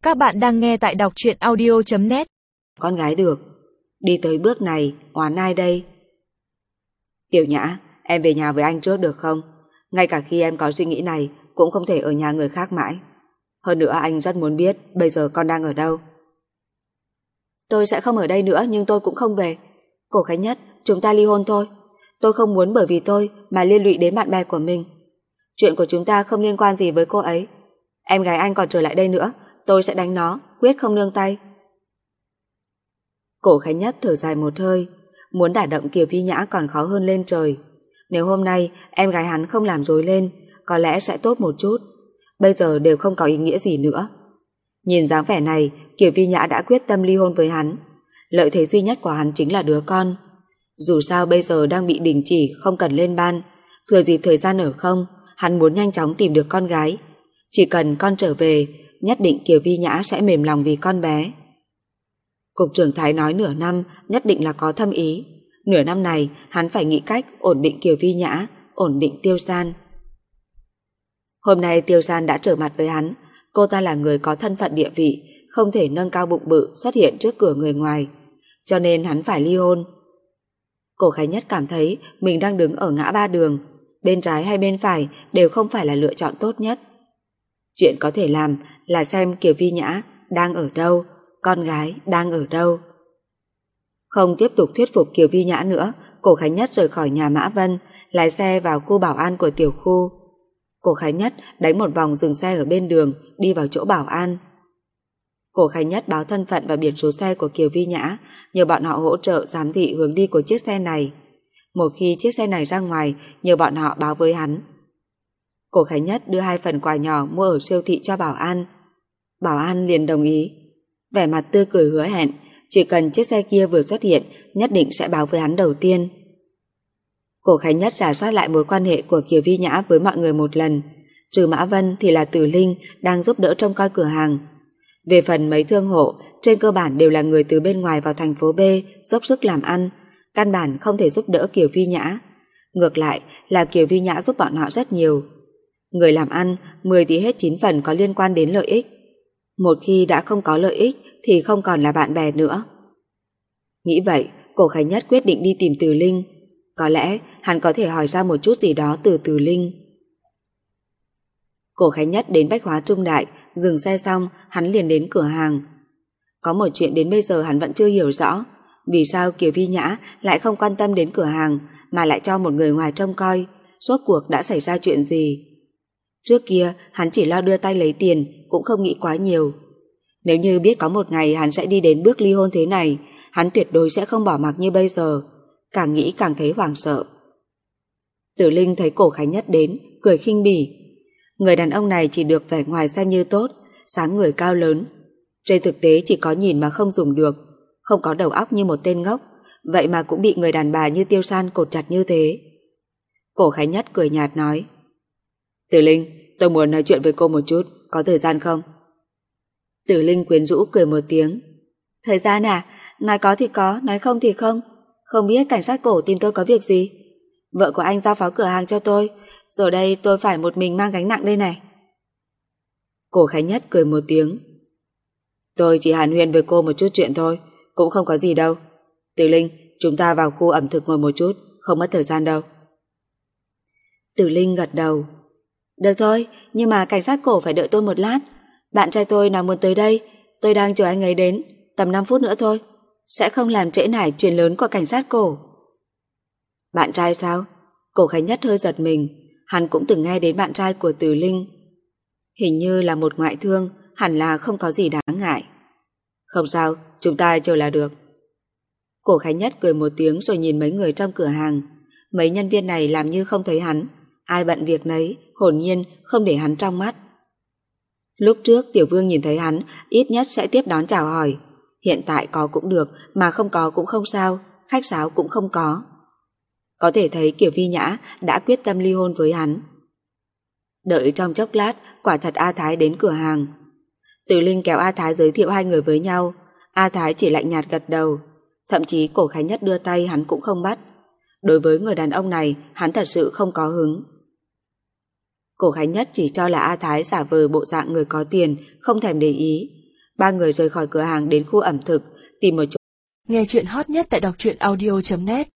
Các bạn đang nghe tại đọc truyện audio.net. Con gái được. Đi tới bước này, oán ai đây? Tiểu Nhã, em về nhà với anh trước được không? Ngay cả khi em có suy nghĩ này, cũng không thể ở nhà người khác mãi. Hơn nữa anh rất muốn biết bây giờ con đang ở đâu. Tôi sẽ không ở đây nữa, nhưng tôi cũng không về. Cổ Khánh Nhất, chúng ta ly hôn thôi. Tôi không muốn bởi vì tôi mà liên lụy đến bạn bè của mình. Chuyện của chúng ta không liên quan gì với cô ấy. Em gái anh còn trở lại đây nữa, tôi sẽ đánh nó, quyết không nương tay. Cổ Khánh Nhất thở dài một hơi, muốn đả động Kiều Vi Nhã còn khó hơn lên trời. Nếu hôm nay em gái hắn không làm rối lên, có lẽ sẽ tốt một chút. Bây giờ đều không có ý nghĩa gì nữa. Nhìn dáng vẻ này, Kiều Vi Nhã đã quyết tâm ly hôn với hắn. Lợi thế duy nhất của hắn chính là đứa con. Dù sao bây giờ đang bị đình chỉ, không cần lên ban. Thừa dịp thời gian ở không, hắn muốn nhanh chóng tìm được con gái. Chỉ cần con trở về, nhất định Kiều Vi Nhã sẽ mềm lòng vì con bé. Cục trưởng Thái nói nửa năm nhất định là có thâm ý. Nửa năm này hắn phải nghĩ cách ổn định Kiều Vi Nhã, ổn định Tiêu San. Hôm nay Tiêu San đã trở mặt với hắn. Cô ta là người có thân phận địa vị, không thể nâng cao bụng bự xuất hiện trước cửa người ngoài, cho nên hắn phải ly hôn. Cổ Khánh Nhất cảm thấy mình đang đứng ở ngã ba đường, bên trái hay bên phải đều không phải là lựa chọn tốt nhất. Chuyện có thể làm là xem Kiều Vi Nhã đang ở đâu, con gái đang ở đâu. Không tiếp tục thuyết phục Kiều Vi Nhã nữa, Cổ Khánh Nhất rời khỏi nhà Mã Vân, lái xe vào khu bảo an của tiểu khu. Cổ Khánh Nhất đánh một vòng dừng xe ở bên đường, đi vào chỗ bảo an. Cổ Khánh Nhất báo thân phận và biển số xe của Kiều Vi Nhã, nhờ bọn họ hỗ trợ giám thị hướng đi của chiếc xe này. Một khi chiếc xe này ra ngoài, nhờ bọn họ báo với hắn. Cổ Khánh Nhất đưa 2 phần quà nhỏ mua ở siêu thị cho bảo an. Bảo an liền đồng ý, vẻ mặt tươi cười hứa hẹn, chỉ cần chiếc xe kia vừa xuất hiện, nhất định sẽ báo với hắn đầu tiên. Cổ Khánh Nhất rà soát lại mối quan hệ của Kiều Vi Nhã với mọi người một lần, trừ Mã Vân thì là Từ Linh đang giúp đỡ trông coi cửa hàng. Về phần mấy thương hộ, trên cơ bản đều là người từ bên ngoài vào thành phố B dốc sức làm ăn, căn bản không thể giúp đỡ Kiều Vi Nhã. Ngược lại là Kiều Vi Nhã giúp bọn họ rất nhiều. Người làm ăn, 10 thì hết 9 phần có liên quan đến lợi ích. Một khi đã không có lợi ích thì không còn là bạn bè nữa. Nghĩ vậy, Cổ Khánh Nhất quyết định đi tìm Từ Linh. Có lẽ hắn có thể hỏi ra một chút gì đó từ Từ Linh. Cổ Khánh Nhất đến Bách Hóa Trung Đại, dừng xe xong, hắn liền đến cửa hàng. Có một chuyện đến bây giờ hắn vẫn chưa hiểu rõ, vì sao Kiều Vi Nhã lại không quan tâm đến cửa hàng mà lại cho một người ngoài trông coi, rốt cuộc đã xảy ra chuyện gì. Trước kia hắn chỉ lo đưa tay lấy tiền, cũng không nghĩ quá nhiều. Nếu như biết có một ngày hắn sẽ đi đến bước ly hôn thế này, hắn tuyệt đối sẽ không bỏ mặc như bây giờ. Càng nghĩ càng thấy hoảng sợ. Tử Linh thấy Cổ Khánh Nhất đến, cười khinh bỉ. Người đàn ông này chỉ được vẻ ngoài xem như tốt, dáng người cao lớn. Trên thực tế chỉ có nhìn mà không dùng được, không có đầu óc như một tên ngốc, vậy mà cũng bị người đàn bà như Tiêu San cột chặt như thế. Cổ Khánh Nhất cười nhạt nói: Tử Linh, tôi muốn nói chuyện với cô một chút, có thời gian không? Tử Linh quyến rũ cười một tiếng: Thời gian à? Nói có thì có, nói không thì không. Không biết cảnh sát Cổ tìm tôi có việc gì? Vợ của anh giao phó cửa hàng cho tôi, rồi đây tôi phải một mình mang gánh nặng đây này. Cổ Khánh Nhất cười một tiếng: Tôi chỉ hàn huyên với cô một chút chuyện thôi, cũng không có gì đâu. Tử Linh, chúng ta vào khu ẩm thực ngồi một chút, không mất thời gian đâu. Tử Linh gật đầu: Được thôi, nhưng mà cảnh sát Cổ phải đợi tôi một lát. Bạn trai tôi nói muốn tới đây, tôi đang chờ anh ấy đến, tầm 5 phút nữa thôi, sẽ không làm trễ nải chuyện lớn của cảnh sát Cổ. Bạn trai sao? Cổ Khánh Nhất hơi giật mình, hắn cũng từng nghe đến bạn trai của Từ Linh. Hình như là một ngoại thương, hẳn là không có gì đáng ngại. Không sao, chúng ta chờ là được. Cổ Khánh Nhất cười một tiếng rồi nhìn mấy người trong cửa hàng. Mấy nhân viên này làm như không thấy hắn, ai bận việc nấy, hồn nhiên không để hắn trong mắt. Lúc trước Tiểu Vương nhìn thấy hắn, ít nhất sẽ tiếp đón chào hỏi. Hiện tại có cũng được, mà không có cũng không sao, khách sáo cũng không có. Có thể thấy Kiều Vi Nhã đã quyết tâm ly hôn với hắn. Đợi trong chốc lát, quả thật A Thái đến cửa hàng. Từ Linh kéo A Thái giới thiệu hai người với nhau. A Thái chỉ lạnh nhạt gật đầu. Thậm chí Cổ Khánh Nhất đưa tay hắn cũng không bắt. Đối với người đàn ông này, hắn thật sự không có hứng. Cổ Khánh Nhất chỉ cho là A Thái giả vờ bộ dạng người có tiền, không thèm để ý. Ba người rời khỏi cửa hàng đến khu ẩm thực, tìm một chỗ. Nghe chuyện hot nhất tại đọc truyện audio.net